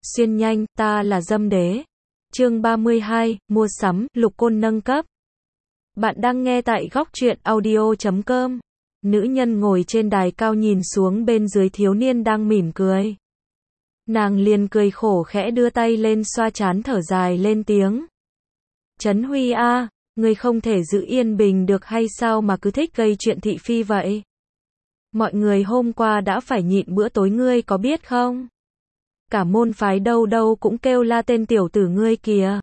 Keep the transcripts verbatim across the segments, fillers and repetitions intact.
Xuyên nhanh, ta là Dâm Đế. Chương ba mươi hai, mua sắm, Lục Côn nâng cấp. Bạn đang nghe tại góc truyện audio chấm com. Nữ nhân ngồi trên đài cao nhìn xuống bên dưới thiếu niên đang mỉm cười. Nàng liền cười khổ khẽ đưa tay lên xoa trán thở dài lên tiếng. Trấn Huy a, ngươi không thể giữ yên bình được hay sao mà cứ thích gây chuyện thị phi vậy? Mọi người hôm qua đã phải nhịn bữa tối ngươi có biết không? Cả môn phái đâu đâu cũng kêu la tên tiểu tử ngươi kìa.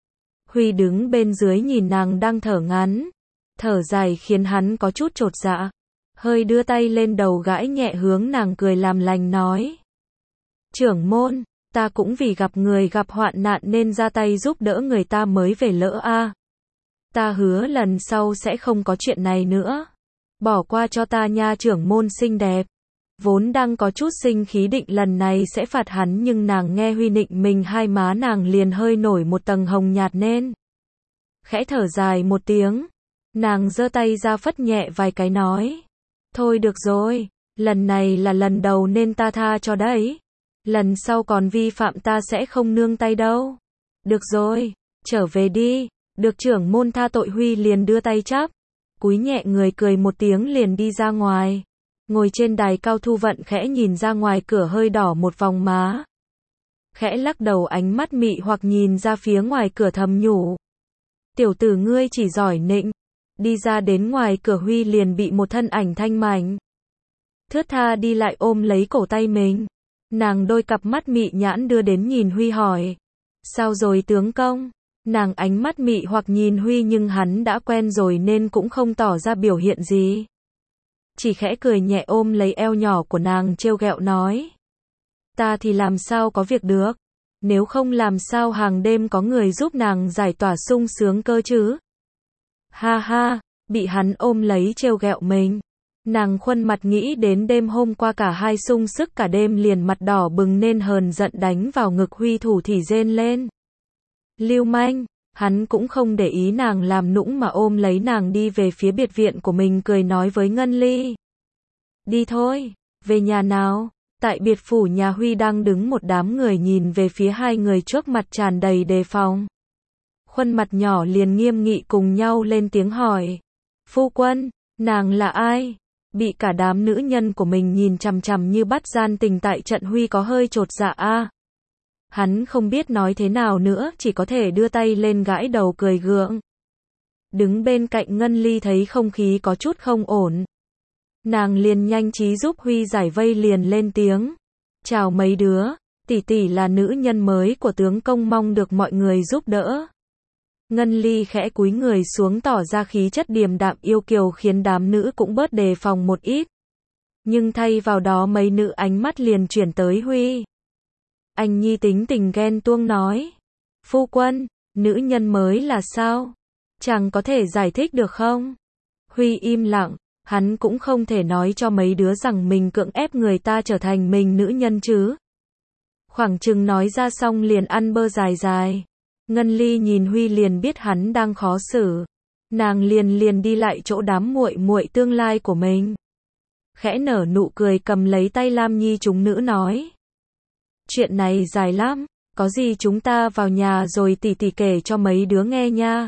Huy đứng bên dưới nhìn nàng đang thở ngắn, thở dài khiến hắn có chút chột dạ, hơi đưa tay lên đầu gãi nhẹ hướng nàng cười làm lành nói. Trưởng môn, ta cũng vì gặp người gặp hoạn nạn nên ra tay giúp đỡ người ta mới về lỡ a. Ta hứa lần sau sẽ không có chuyện này nữa. Bỏ qua cho ta nha trưởng môn xinh đẹp. Vốn đang có chút sinh khí định lần này sẽ phạt hắn nhưng nàng nghe Huy nịnh mình hai má nàng liền hơi nổi một tầng hồng nhạt nên. Khẽ thở dài một tiếng, nàng giơ tay ra phất nhẹ vài cái nói. Thôi được rồi, lần này là lần đầu nên ta tha cho đấy. Lần sau còn vi phạm ta sẽ không nương tay đâu. Được rồi, trở về đi, được trưởng môn tha tội. Huy liền đưa tay chắp, cúi nhẹ người cười một tiếng liền đi ra ngoài. Ngồi trên đài cao Thu Vận khẽ nhìn ra ngoài cửa hơi đỏ một vòng má. Khẽ lắc đầu ánh mắt mị hoặc nhìn ra phía ngoài cửa thầm nhủ. Tiểu tử ngươi chỉ giỏi nịnh. Đi ra đến ngoài cửa Huy liền bị một thân ảnh thanh mảnh thướt tha đi lại ôm lấy cổ tay mình. Nàng đôi cặp mắt mị nhãn đưa đến nhìn Huy hỏi. Sao rồi tướng công? Nàng ánh mắt mị hoặc nhìn Huy nhưng hắn đã quen rồi nên cũng không tỏ ra biểu hiện gì. Chỉ khẽ cười nhẹ ôm lấy eo nhỏ của nàng trêu ghẹo nói. Ta thì làm sao có việc được. Nếu không làm sao hàng đêm có người giúp nàng giải tỏa sung sướng cơ chứ. Ha ha, bị hắn ôm lấy trêu ghẹo mình. Nàng khuôn mặt nghĩ đến đêm hôm qua cả hai sung sức cả đêm liền mặt đỏ bừng nên hờn giận đánh vào ngực Huy thủ thỉ rên lên. Lưu manh, hắn cũng không để ý nàng làm nũng mà ôm lấy nàng đi về phía biệt viện của mình cười nói với Ngân Ly. Đi thôi, về nhà nào. Tại biệt phủ nhà Huy đang đứng một đám người nhìn về phía hai người trước mặt tràn đầy đề phòng. Khuôn mặt nhỏ liền nghiêm nghị cùng nhau lên tiếng hỏi. Phu quân, nàng là ai? Bị cả đám nữ nhân của mình nhìn chằm chằm như bắt gian tình tại trận Huy có hơi chột dạ a. Hắn không biết nói thế nào nữa, chỉ có thể đưa tay lên gãi đầu cười gượng. Đứng bên cạnh Ngân Ly thấy không khí có chút không ổn. Nàng liền nhanh trí giúp Huy giải vây liền lên tiếng. Chào mấy đứa, tỷ tỷ là nữ nhân mới của tướng công mong được mọi người giúp đỡ. Ngân Ly khẽ cúi người xuống tỏ ra khí chất điềm đạm yêu kiều khiến đám nữ cũng bớt đề phòng một ít. Nhưng thay vào đó mấy nữ ánh mắt liền chuyển tới Huy. Anh nhi tính tình ghen tuông nói. Phu quân, nữ nhân mới là sao? Chẳng có thể giải thích được không? Huy im lặng, hắn cũng không thể nói cho mấy đứa rằng mình cưỡng ép người ta trở thành mình nữ nhân chứ. Khoảng chừng nói ra xong liền ăn bơ dài dài. Ngân Ly nhìn Huy liền biết hắn đang khó xử. Nàng liền liền đi lại chỗ đám muội muội tương lai của mình. Khẽ nở nụ cười cầm lấy tay Lam Nhi chúng nữ nói. Chuyện này dài lắm, có gì chúng ta vào nhà rồi tỷ tỷ kể cho mấy đứa nghe nha.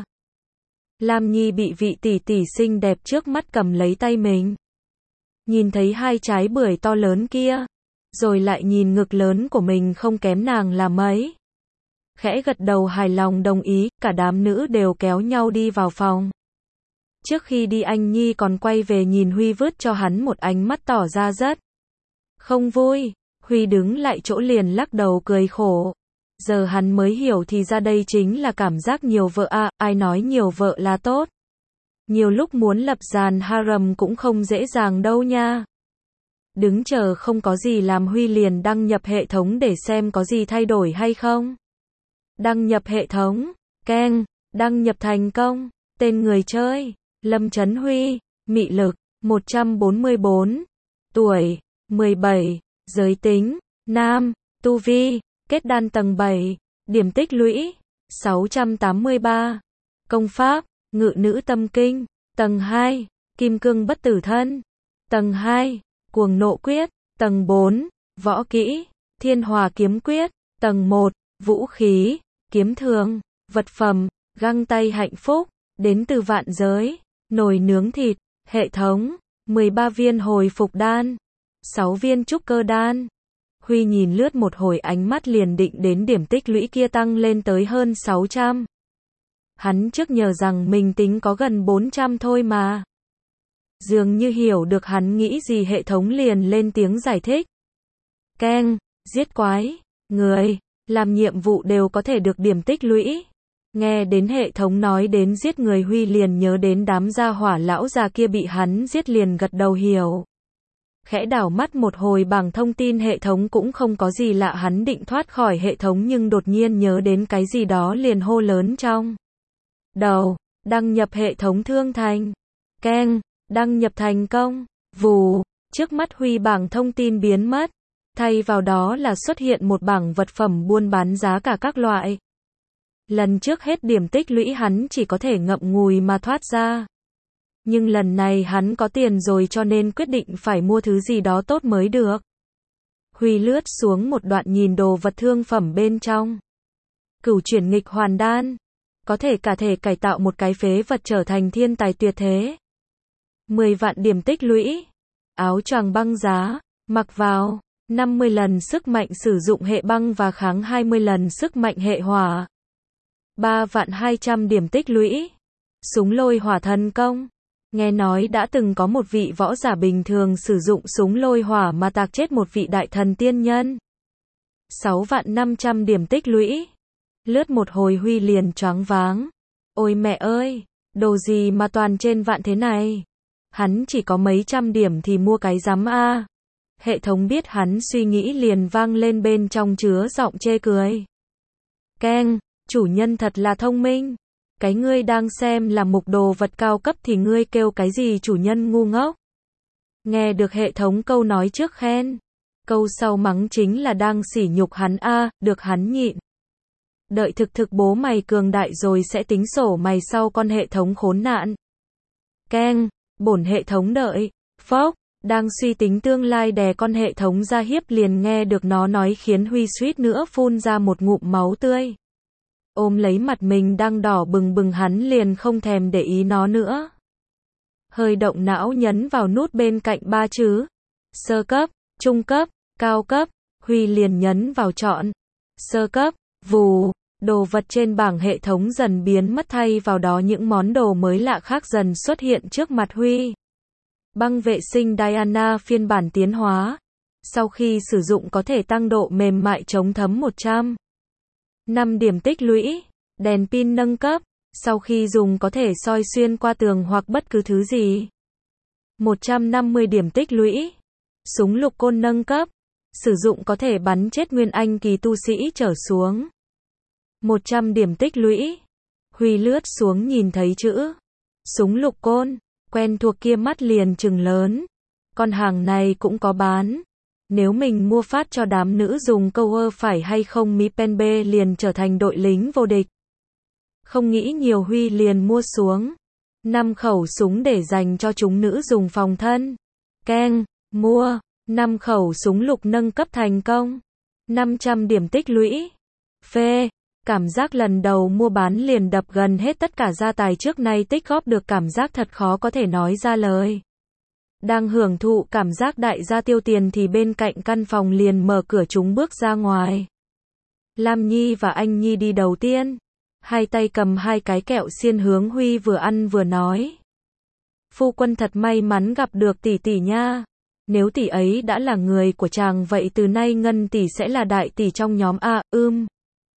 Lam Nhi bị vị tỷ tỷ xinh đẹp trước mắt cầm lấy tay mình. Nhìn thấy hai trái bưởi to lớn kia, rồi lại nhìn ngực lớn của mình không kém nàng là mấy. Khẽ gật đầu hài lòng đồng ý, cả đám nữ đều kéo nhau đi vào phòng. Trước khi đi anh Nhi còn quay về nhìn Huy vứt cho hắn một ánh mắt tỏ ra rất không vui. Huy đứng lại chỗ liền lắc đầu cười khổ. Giờ hắn mới hiểu thì ra đây chính là cảm giác nhiều vợ à, ai nói nhiều vợ là tốt. Nhiều lúc muốn lập dàn harem cũng không dễ dàng đâu nha. Đứng chờ không có gì làm Huy liền đăng nhập hệ thống để xem có gì thay đổi hay không. Đăng nhập hệ thống, keng, đăng nhập thành công, tên người chơi, Lâm Trấn Huy, mị lực, một trăm bốn mươi bốn, tuổi, mười bảy, giới tính, nam, tu vi, kết đan tầng bảy, điểm tích lũy, sáu trăm tám mươi ba, công pháp, ngự nữ tâm kinh, tầng hai, kim cương bất tử thân, tầng hai, cuồng nộ quyết, tầng bốn, võ kỹ, thiên hòa kiếm quyết, Tầng một, vũ khí, kiếm thường, vật phẩm, găng tay hạnh phúc, đến từ vạn giới, nồi nướng thịt, hệ thống, mười ba viên hồi phục đan, sáu viên trúc cơ đan. Huy nhìn lướt một hồi ánh mắt liền định đến điểm tích lũy kia tăng lên tới hơn sáu trăm. Hắn trước nhờ rằng mình tính có gần bốn trăm thôi mà. Dường như hiểu được hắn nghĩ gì hệ thống liền lên tiếng giải thích. Keng, giết quái, người, làm nhiệm vụ đều có thể được điểm tích lũy. Nghe đến hệ thống nói đến giết người Huy liền nhớ đến đám gia hỏa lão già kia bị hắn giết liền gật đầu hiểu. Khẽ đảo mắt một hồi bảng thông tin hệ thống cũng không có gì lạ hắn định thoát khỏi hệ thống nhưng đột nhiên nhớ đến cái gì đó liền hô lớn trong đầu, đăng nhập hệ thống thương thành. Keng, đăng nhập thành công, vù, trước mắt Huy bảng thông tin biến mất, thay vào đó là xuất hiện một bảng vật phẩm buôn bán giá cả các loại. Lần trước hết điểm tích lũy hắn chỉ có thể ngậm ngùi mà thoát ra. Nhưng lần này hắn có tiền rồi cho nên quyết định phải mua thứ gì đó tốt mới được. Huy lướt xuống một đoạn nhìn đồ vật thương phẩm bên trong. Cửu chuyển nghịch hoàn đan. Có thể cả thể cải tạo một cái phế vật trở thành thiên tài tuyệt thế. mười vạn điểm tích lũy. Áo choàng băng giá, mặc vào, năm mươi lần sức mạnh sử dụng hệ băng và kháng hai mươi lần sức mạnh hệ hỏa. ba vạn hai trăm điểm tích lũy. Súng lôi hỏa thần công. Nghe nói đã từng có một vị võ giả bình thường sử dụng súng lôi hỏa mà tạc chết một vị đại thần tiên nhân. sáu vạn năm trăm điểm tích lũy. Lướt một hồi Huy liền choáng váng. Ôi mẹ ơi, đồ gì mà toàn trên vạn thế này. Hắn chỉ có mấy trăm điểm thì mua cái rắm a. Hệ thống biết hắn suy nghĩ liền vang lên bên trong chứa giọng chê cười. Keng, chủ nhân thật là thông minh. Cái ngươi đang xem là mục đồ vật cao cấp thì ngươi kêu cái gì chủ nhân ngu ngốc. Nghe được hệ thống câu nói trước khen. Câu sau mắng chính là đang sỉ nhục hắn a, được hắn nhịn. Đợi thực thực bố mày cường đại rồi sẽ tính sổ mày sau con hệ thống khốn nạn. Keng, bổn hệ thống đợi. Phốc, đang suy tính tương lai đè con hệ thống ra hiếp liền nghe được nó nói khiến Huy suýt nữa phun ra một ngụm máu tươi. Ôm lấy mặt mình đang đỏ bừng bừng hắn liền không thèm để ý nó nữa. Hơi động não nhấn vào nút bên cạnh ba chữ. Sơ cấp, trung cấp, cao cấp, Huy liền nhấn vào chọn. Sơ cấp, vù, đồ vật trên bảng hệ thống dần biến mất thay vào đó những món đồ mới lạ khác dần xuất hiện trước mặt Huy. Băng vệ sinh Diana phiên bản tiến hóa. Sau khi sử dụng có thể tăng độ mềm mại chống thấm một trăm năm điểm tích lũy. Đèn pin nâng cấp. Sau khi dùng có thể soi xuyên qua tường hoặc bất cứ thứ gì. một trăm năm mươi điểm tích lũy. Súng lục côn nâng cấp. Sử dụng có thể bắn chết nguyên anh kỳ tu sĩ trở xuống. một trăm điểm tích lũy. Huy lướt xuống nhìn thấy chữ súng lục côn. Quen thuộc kia mắt liền trừng lớn. Con hàng này cũng có bán. Nếu mình mua phát cho đám nữ dùng câu ơ phải hay không Mi Pen B liền trở thành đội lính vô địch. Không nghĩ nhiều Huy liền mua xuống. năm khẩu súng để dành cho chúng nữ dùng phòng thân. Keng, mua. năm khẩu súng lục nâng cấp thành công. năm trăm điểm tích lũy. Phê. Cảm giác lần đầu mua bán liền đập gần hết tất cả gia tài trước nay tích góp được cảm giác thật khó có thể nói ra lời. Đang hưởng thụ cảm giác đại gia tiêu tiền thì bên cạnh căn phòng liền mở cửa chúng bước ra ngoài. Lam Nhi và anh Nhi đi đầu tiên. Hai tay cầm hai cái kẹo xiên hướng Huy vừa ăn vừa nói. Phu quân thật may mắn gặp được tỷ tỷ nha. Nếu tỷ ấy đã là người của chàng vậy từ nay Ngân tỷ sẽ là đại tỷ trong nhóm a, ưm.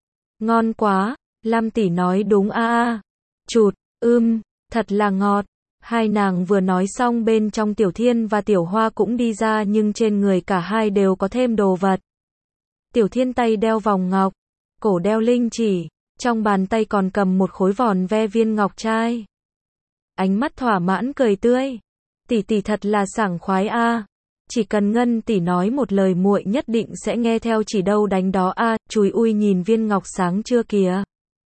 Ngon quá, Lam tỷ nói đúng a a. Chụt, ưm, thật là ngọt. Hai nàng vừa nói xong bên trong Tiểu Thiên và Tiểu Hoa cũng đi ra nhưng trên người cả hai đều có thêm đồ vật. Tiểu Thiên tay đeo vòng ngọc, cổ đeo linh chỉ, trong bàn tay còn cầm một khối vòn ve viên ngọc trai. Ánh mắt thỏa mãn cười tươi. Tỷ tỷ thật là sảng khoái a. Chỉ cần Ngân tỷ nói một lời muội nhất định sẽ nghe theo chỉ đâu đánh đó a. Chùi ui nhìn viên ngọc sáng chưa kìa.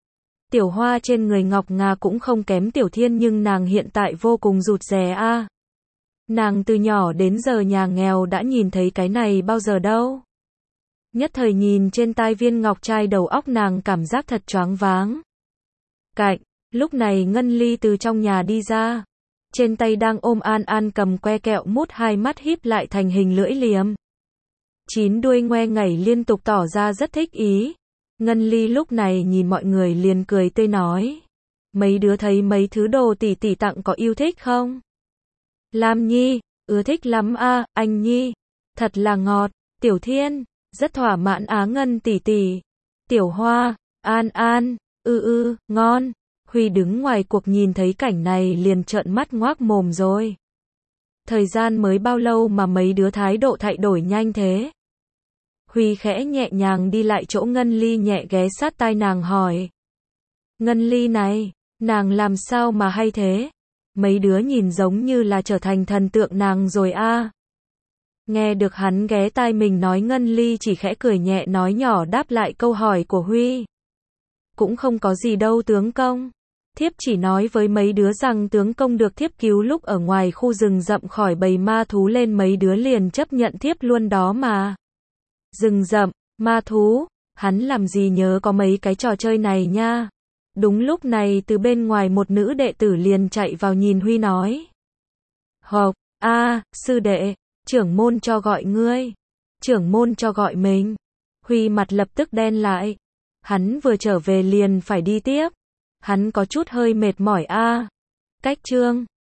Tiểu Hoa trên người ngọc ngà cũng không kém Tiểu Thiên nhưng nàng hiện tại vô cùng rụt rè a. Nàng từ nhỏ đến giờ nhà nghèo đã nhìn thấy cái này bao giờ đâu. Nhất thời nhìn trên tai viên ngọc trai đầu óc nàng cảm giác thật choáng váng. Cạnh, lúc này Ngân Ly từ trong nhà đi ra. Trên tay đang ôm An An cầm que kẹo mút, hai mắt híp lại thành hình lưỡi liềm. Chín đuôi ngoe ngẩy liên tục tỏ ra rất thích ý. Ngân Ly lúc này nhìn mọi người liền cười tươi nói. Mấy đứa thấy mấy thứ đồ tỷ tỷ tặng có yêu thích không? Lam Nhi, ưa thích lắm a, anh Nhi. Thật là ngọt. Tiểu Thiên, rất thỏa mãn á Ngân tỷ tỷ. Tiểu Hoa, An An, ư ư, ngon. Huy đứng ngoài cuộc nhìn thấy cảnh này liền trợn mắt ngoác mồm rồi. Thời gian mới bao lâu mà mấy đứa thái độ thay đổi nhanh thế? Huy khẽ nhẹ nhàng đi lại chỗ Ngân Ly, nhẹ ghé sát tai nàng hỏi. Ngân Ly này, nàng làm sao mà hay thế? Mấy đứa nhìn giống như là trở thành thần tượng nàng rồi a. Nghe được hắn ghé tai mình nói, Ngân Ly chỉ khẽ cười nhẹ nói nhỏ đáp lại câu hỏi của Huy. Cũng không có gì đâu tướng công. Thiếp chỉ nói với mấy đứa rằng tướng công được thiếp cứu lúc ở ngoài khu rừng rậm khỏi bầy ma thú lên, mấy đứa liền chấp nhận thiếp luôn đó mà. Rừng rậm, ma thú, hắn làm gì nhớ có mấy cái trò chơi này nha. Đúng lúc này từ bên ngoài một nữ đệ tử liền chạy vào nhìn Huy nói. Hộc, a, sư đệ, trưởng môn cho gọi ngươi. Trưởng môn cho gọi mình. Huy mặt lập tức đen lại. Hắn vừa trở về liền phải đi tiếp. Hắn có chút hơi mệt mỏi a. Cách chương